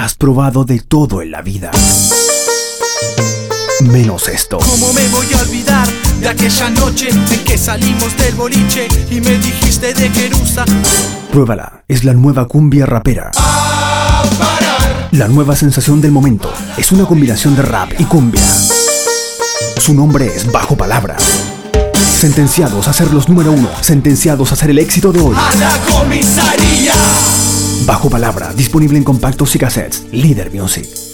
Has probado de todo en la vida, menos esto. ¿Cómo me voy a olvidar de aquella noche en que salimos del boliche y me dijiste de Jerusa? Pruébala, es la nueva cumbia rapera. A parar. La nueva sensación del momento es una combinación de rap y cumbia. Su nombre es Bajo Palabra. Sentenciados a ser los número 1, sentenciados a ser el éxito de hoy. A la comisaría. Bajo Palabra, disponible en compactos y cassettes. Líder Music.